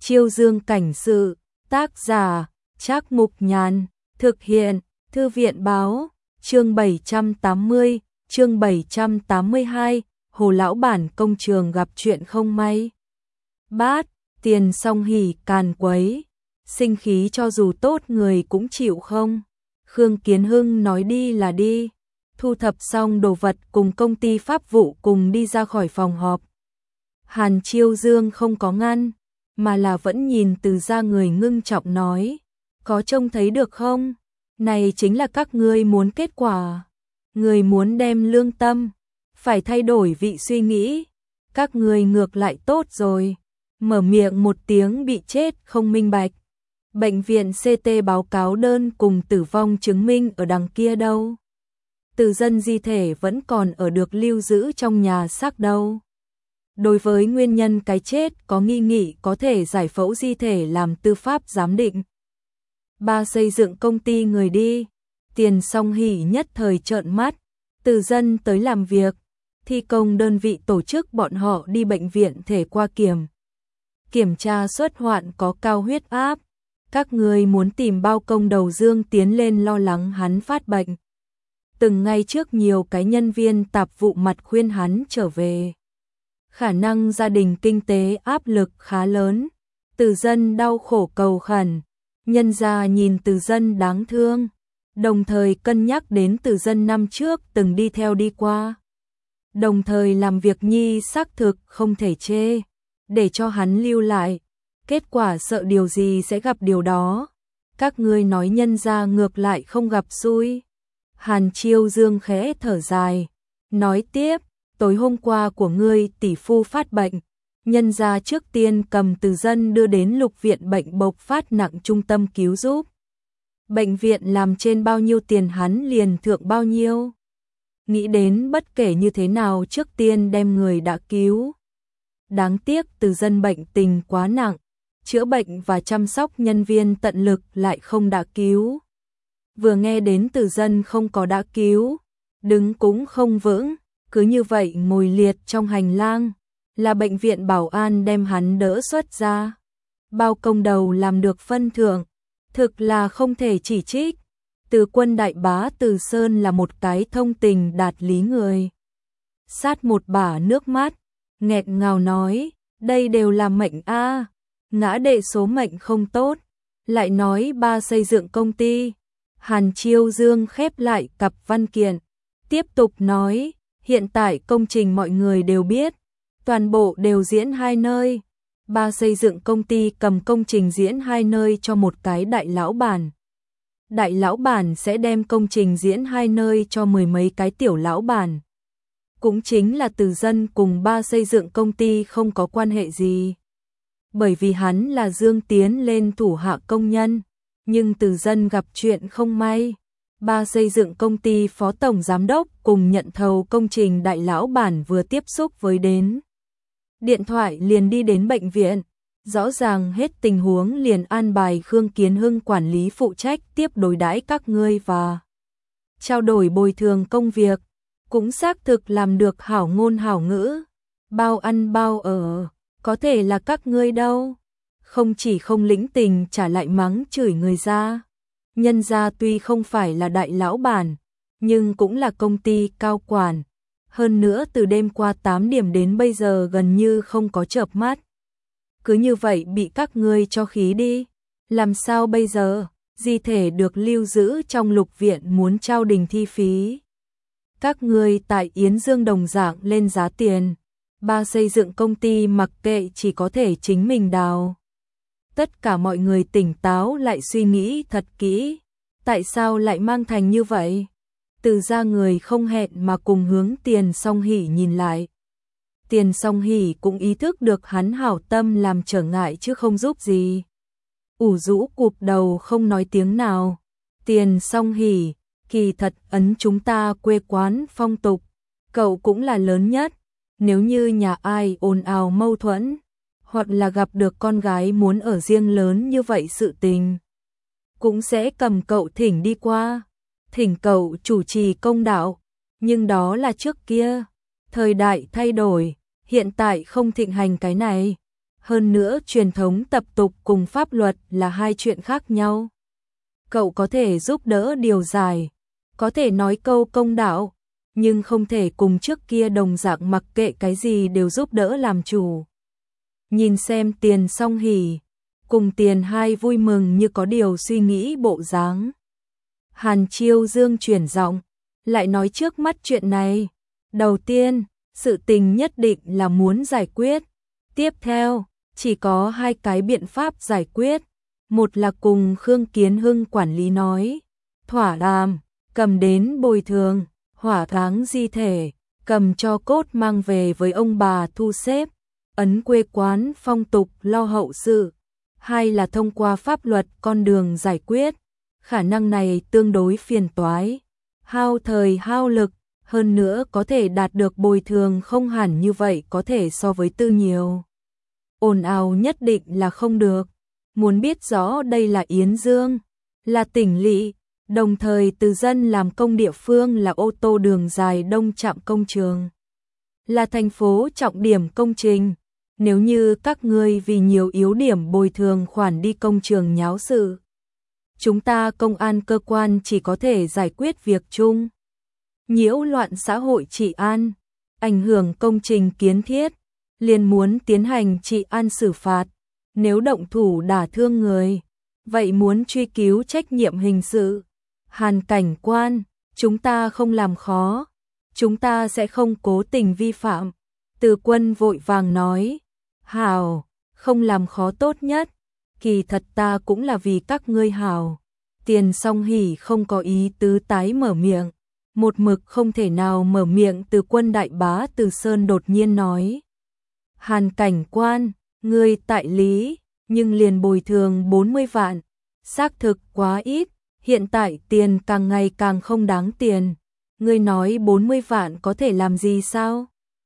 Chiêu Dương cảnh sự, tác giả, Trác Mục Nhàn, thực hiện, Thư viện báo, chương 780, chương 782, Hồ lão bản công trường gặp chuyện không may. Bát, Tiền Song Hỉ càn quấy, sinh khí cho dù tốt người cũng chịu không. Khương Kiến Hưng nói đi là đi, thu thập xong đồ vật cùng công ty pháp vụ cùng đi ra khỏi phòng họp. Hàn Chiêu Dương không có ngăn, mà là vẫn nhìn Từ gia người ngưng trọng nói, có trông thấy được không? Này chính là các ngươi muốn kết quả. Người muốn đem lương tâm, phải thay đổi vị suy nghĩ. Các ngươi ngược lại tốt rồi. Mở miệng một tiếng bị chết không minh bạch. Bệnh viện CT báo cáo đơn cùng tử vong chứng minh ở đằng kia đâu. Từ dân di thể vẫn còn ở được lưu giữ trong nhà xác đâu. Đối với nguyên nhân cái chết có nghi nghị có thể giải phẫu di thể làm tư pháp giám định. Ba xây dựng công ty người đi. Tiền Song Hỉ nhất thời trợn mắt. Từ dân tới làm việc. Thi công đơn vị tổ chức bọn họ đi bệnh viện thể qua kiểm tra xuất hoạn có cao huyết áp. Các người muốn tìm bao công đầu dương tiến lên lo lắng hắn phát bệnh. Từng ngày trước nhiều cái nhân viên tạp vụ mặt khuyên hắn trở về. Khả năng gia đình kinh tế áp lực khá lớn. Từ dân đau khổ cầu khẩn. Nhân gia nhìn Từ dân đáng thương. Đồng thời cân nhắc đến Từ dân năm trước từng đi theo đi qua. Đồng thời làm việc nhi xác thực không thể chê. Để cho hắn lưu lại. Kết quả sợ điều gì sẽ gặp điều đó. Các ngươi nói nhân gia ngược lại không gặp xui. Hàn Chiêu Dương khẽ thở dài. Nói tiếp, tối hôm qua của ngươi tỷ phu phát bệnh. Nhân gia trước tiên cầm Từ dân đưa đến lục viện bệnh bộc phát nặng trung tâm cứu giúp. Bệnh viện làm trên bao nhiêu tiền hắn liền thượng bao nhiêu. Nghĩ đến bất kể như thế nào trước tiên đem người đã cứu. Đáng tiếc Từ dân bệnh tình quá nặng. Chữa bệnh và chăm sóc nhân viên tận lực lại không đã cứu. Vừa nghe đến Từ dân không có đã cứu, đứng cũng không vững, cứ như vậy ngồi liệt trong hành lang, là bệnh viện bảo an đem hắn đỡ xuất ra. Bao công đầu làm được phân thưởng, thực là không thể chỉ trích. Từ quân đại bá Từ Sơn là một cái thông tình đạt lý người. Sát một bả nước mắt, nghẹn ngào nói, đây đều là mệnh a. Ngã đệ số mệnh không tốt, lại nói ba xây dựng công ty. Hàn Chiêu Dương khép lại cặp văn kiện, tiếp tục nói, hiện tại công trình mọi người đều biết, toàn bộ đều diễn hai nơi. Ba xây dựng công ty cầm công trình diễn hai nơi cho một cái đại lão bản. Đại lão bản sẽ đem công trình diễn hai nơi cho mười mấy cái tiểu lão bản. Cũng chính là Từ dân cùng ba xây dựng công ty không có quan hệ gì. Bởi vì hắn là Dương tiến lên thủ hạ công nhân, nhưng Từ dân gặp chuyện không may. Ba xây dựng công ty phó tổng giám đốc cùng nhận thầu công trình đại lão bản vừa tiếp xúc với đến. Điện thoại liền đi đến bệnh viện, rõ ràng hết tình huống liền an bài Khương Kiến Hưng quản lý phụ trách tiếp đối đãi các ngươi và trao đổi bồi thường công việc, cũng xác thực làm được hảo ngôn hảo ngữ, bao ăn bao ở, có thể là các ngươi đâu. Không chỉ không lĩnh tình trả lại mắng chửi người ra. Nhân gia tuy không phải là đại lão bản, nhưng cũng là công ty cao quản. Hơn nữa từ đêm qua 8 điểm đến bây giờ gần như không có chợp mắt. Cứ như vậy bị các ngươi cho khí đi. Làm sao bây giờ? Di thể được lưu giữ trong lục viện muốn trao đình thi phí. Các ngươi tại Yến Dương đồng dạng lên giá tiền. Ba xây dựng công ty mặc kệ chỉ có thể chính mình đào. Tất cả mọi người tỉnh táo lại suy nghĩ thật kỹ. Tại sao lại mang thành như vậy? Từ ra người không hẹn mà cùng hướng Tiền Song Hỉ nhìn lại. Tiền Song Hỉ cũng ý thức được hắn hảo tâm làm trở ngại chứ không giúp gì. Ủ rũ cụp đầu không nói tiếng nào. Tiền Song Hỉ, kỳ thật ấn chúng ta quê quán phong tục. Cậu cũng là lớn nhất. Nếu như nhà ai ồn ào mâu thuẫn, hoặc là gặp được con gái muốn ở riêng lớn như vậy sự tình, cũng sẽ cầm cậu thỉnh đi qua, thỉnh cậu chủ trì công đạo. Nhưng đó là trước kia, thời đại thay đổi, hiện tại không thịnh hành cái này. Hơn nữa truyền thống tập tục cùng pháp luật là hai chuyện khác nhau. Cậu có thể giúp đỡ điều giải, có thể nói câu công đạo, nhưng không thể cùng trước kia đồng dạng mặc kệ cái gì đều giúp đỡ làm chủ. Nhìn xem Tiền Song Hỉ cùng Tiền Hai vui mừng như có điều suy nghĩ bộ dáng. Hàn Chiêu Dương chuyển giọng, lại nói trước mắt chuyện này. Đầu tiên, sự tình nhất định là muốn giải quyết. Tiếp theo, chỉ có hai cái biện pháp giải quyết. Một là cùng Khương Kiến Hưng quản lý nói, thỏa đàm, cầm đến bồi thường, hỏa táng di thể, cầm cho cốt mang về với ông bà thu xếp, ấn quê quán phong tục lo hậu sự. Hai là thông qua pháp luật con đường giải quyết. Khả năng này tương đối phiền toái, hao thời hao lực, hơn nữa có thể đạt được bồi thường không hẳn như vậy có thể so với tư nhiều. Ồn ào nhất định là không được. Muốn biết rõ đây là Yến Dương, là tỉnh lỵ, đồng thời từ dân làm công địa phương là ô tô đường dài đông trạm công trường, là thành phố trọng điểm công trình. Nếu như các ngươi vì nhiều yếu điểm bồi thường khoản đi công trường nháo sự, chúng ta công an cơ quan chỉ có thể giải quyết việc chung. Nhiễu loạn xã hội trị an, ảnh hưởng công trình kiến thiết, liền muốn tiến hành trị an xử phạt. Nếu động thủ đả thương người, vậy muốn truy cứu trách nhiệm hình sự. Hàn cảnh quan, chúng ta không làm khó, chúng ta sẽ không cố tình vi phạm. Từ Quân vội vàng nói, hảo, không làm khó tốt nhất, kỳ thật ta cũng là vì các ngươi hảo. Tiền Song Hỉ không có ý tứ tái mở miệng, một mực không thể nào mở miệng. Từ Quân đại bá Từ Sơn đột nhiên nói, Hàn cảnh quan, ngươi tại lý, nhưng liền bồi thường 40 vạn, xác thực quá ít, hiện tại tiền càng ngày càng không đáng tiền. Ngươi nói 40 vạn có thể làm gì sao?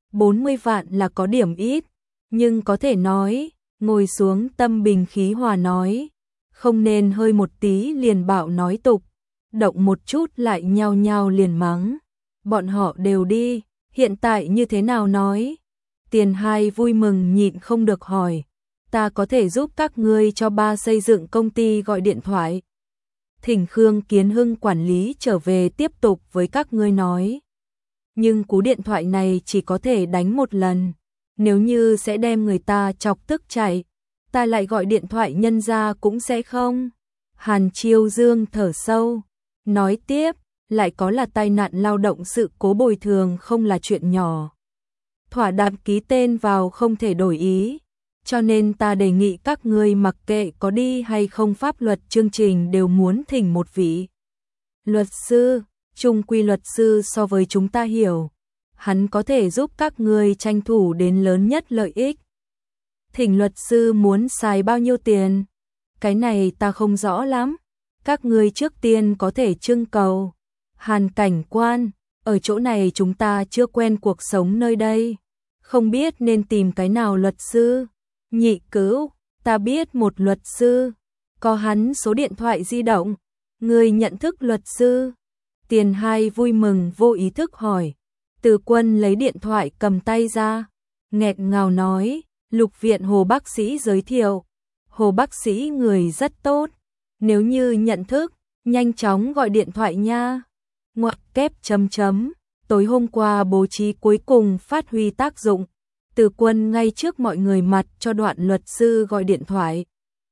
40 vạn là có điểm ít, nhưng có thể nói, ngồi xuống tâm bình khí hòa nói, không nên hơi một tí liền bạo nói tục, động một chút lại nhao nhao liền mắng. Bọn họ đều đi, hiện tại như thế nào nói? Tiền Hai vui mừng nhịn không được hỏi, ta có thể giúp các ngươi cho ba xây dựng công ty gọi điện thoại. Thỉnh Khương Kiến Hưng quản lý trở về tiếp tục với các ngươi nói. Nhưng cú điện thoại này chỉ có thể đánh một lần, nếu như sẽ đem người ta chọc tức chạy, ta lại gọi điện thoại nhân ra cũng sẽ không. Hàn Chiêu Dương thở sâu, nói tiếp, lại có là tai nạn lao động sự cố bồi thường không là chuyện nhỏ. Thỏa đàm ký tên vào không thể đổi ý, cho nên ta đề nghị các ngươi mặc kệ có đi hay không pháp luật chương trình đều muốn thỉnh một vị luật sư, chung quy luật sư so với chúng ta hiểu, hắn có thể giúp các ngươi tranh thủ đến lớn nhất lợi ích. Thỉnh luật sư muốn xài bao nhiêu tiền? Cái này ta không rõ lắm, các ngươi trước tiên có thể trưng cầu. Hàn cảnh quan, ở chỗ này chúng ta chưa quen cuộc sống nơi đây, không biết nên tìm cái nào luật sư. Nhị Cữu, ta biết một luật sư, có hắn số điện thoại di động, ngươi nhận thức luật sư? Tiền Hai vui mừng vô ý thức hỏi. Từ Quân lấy điện thoại cầm tay ra, nghẹt ngào nói, Lục viện Hồ bác sĩ giới thiệu, Hồ bác sĩ người rất tốt, nếu như nhận thức, nhanh chóng gọi điện thoại nha. Ngoặc kép chấm chấm, tối hôm qua bố trí cuối cùng phát huy tác dụng. Từ Quân ngay trước mọi người mặt cho đoạn luật sư gọi điện thoại.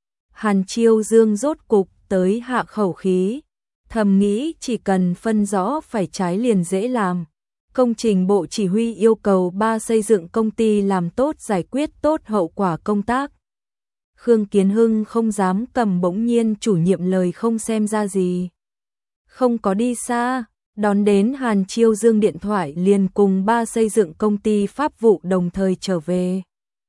Hàn Chiêu Dương rốt cục tới hạ khẩu khí, thầm nghĩ chỉ cần phân rõ phải trái liền dễ làm. Công trình bộ chỉ huy yêu cầu ba xây dựng công ty làm tốt giải quyết tốt hậu quả công tác. Khương Kiến Hưng không dám cầm, bỗng nhiên chủ nhiệm lời không xem ra gì. Không có đi xa, đón đến Hàn Chiêu Dương điện thoại liền cùng ba xây dựng công ty pháp vụ đồng thời trở về.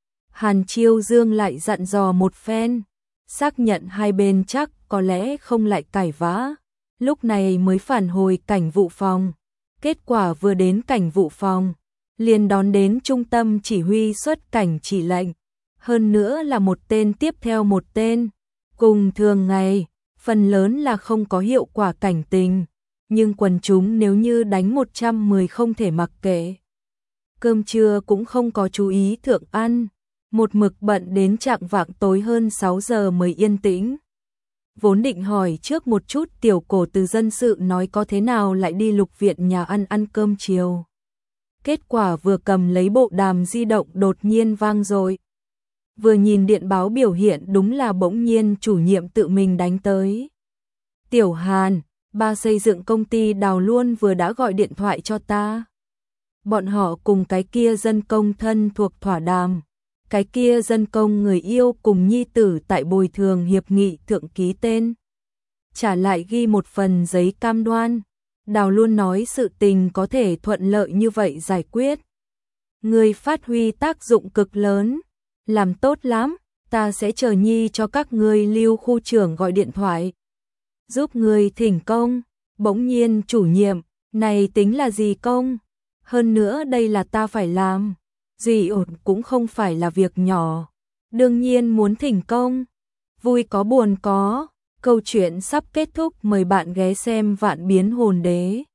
Hàn Chiêu Dương lại dặn dò một phen, xác nhận hai bên chắc có lẽ không lại cãi vã, lúc này mới phản hồi cảnh vụ phòng. Kết quả vừa đến cảnh vụ phòng, liền đón đến trung tâm chỉ huy xuất cảnh chỉ lệnh, hơn nữa là một tên tiếp theo một tên. Cùng thường ngày, phần lớn là không có hiệu quả cảnh tình, nhưng quần chúng nếu như đánh 110 không thể mặc kệ. Cơm trưa cũng không có chú ý thượng ăn, một mực bận đến chạng vạng tối hơn 6 giờ mới yên tĩnh. Vốn định hỏi trước một chút tiểu cổ từ dân sự nói có thế nào lại đi Lục Viện nhà ăn cơm chiều. Kết quả vừa cầm lấy bộ đàm di động đột nhiên vang rồi. Vừa nhìn điện báo biểu hiện đúng là bỗng nhiên chủ nhiệm tự mình đánh tới. Tiểu Hàn, ba xây dựng công ty Đào Luân vừa đã gọi điện thoại cho ta. Bọn họ cùng cái kia dân công thân thuộc thỏa đàm. Cái kia dân công người yêu cùng nhi tử tại bồi thường hiệp nghị thượng ký tên. Trả lại ghi một phần giấy cam đoan. Đào Luân nói sự tình có thể thuận lợi như vậy giải quyết. Người phát huy tác dụng cực lớn. Làm tốt lắm, ta sẽ chờ nhi cho các ngươi Lưu khu trưởng gọi điện thoại. Giúp người thỉnh công. Bỗng nhiên chủ nhiệm, này tính là gì công? Hơn nữa đây là ta phải làm. Gì ổn cũng không phải là việc nhỏ. Đương nhiên muốn thỉnh công. Vui có buồn có. Câu chuyện sắp kết thúc, mời bạn ghé xem Vạn Biến Hồn Đế.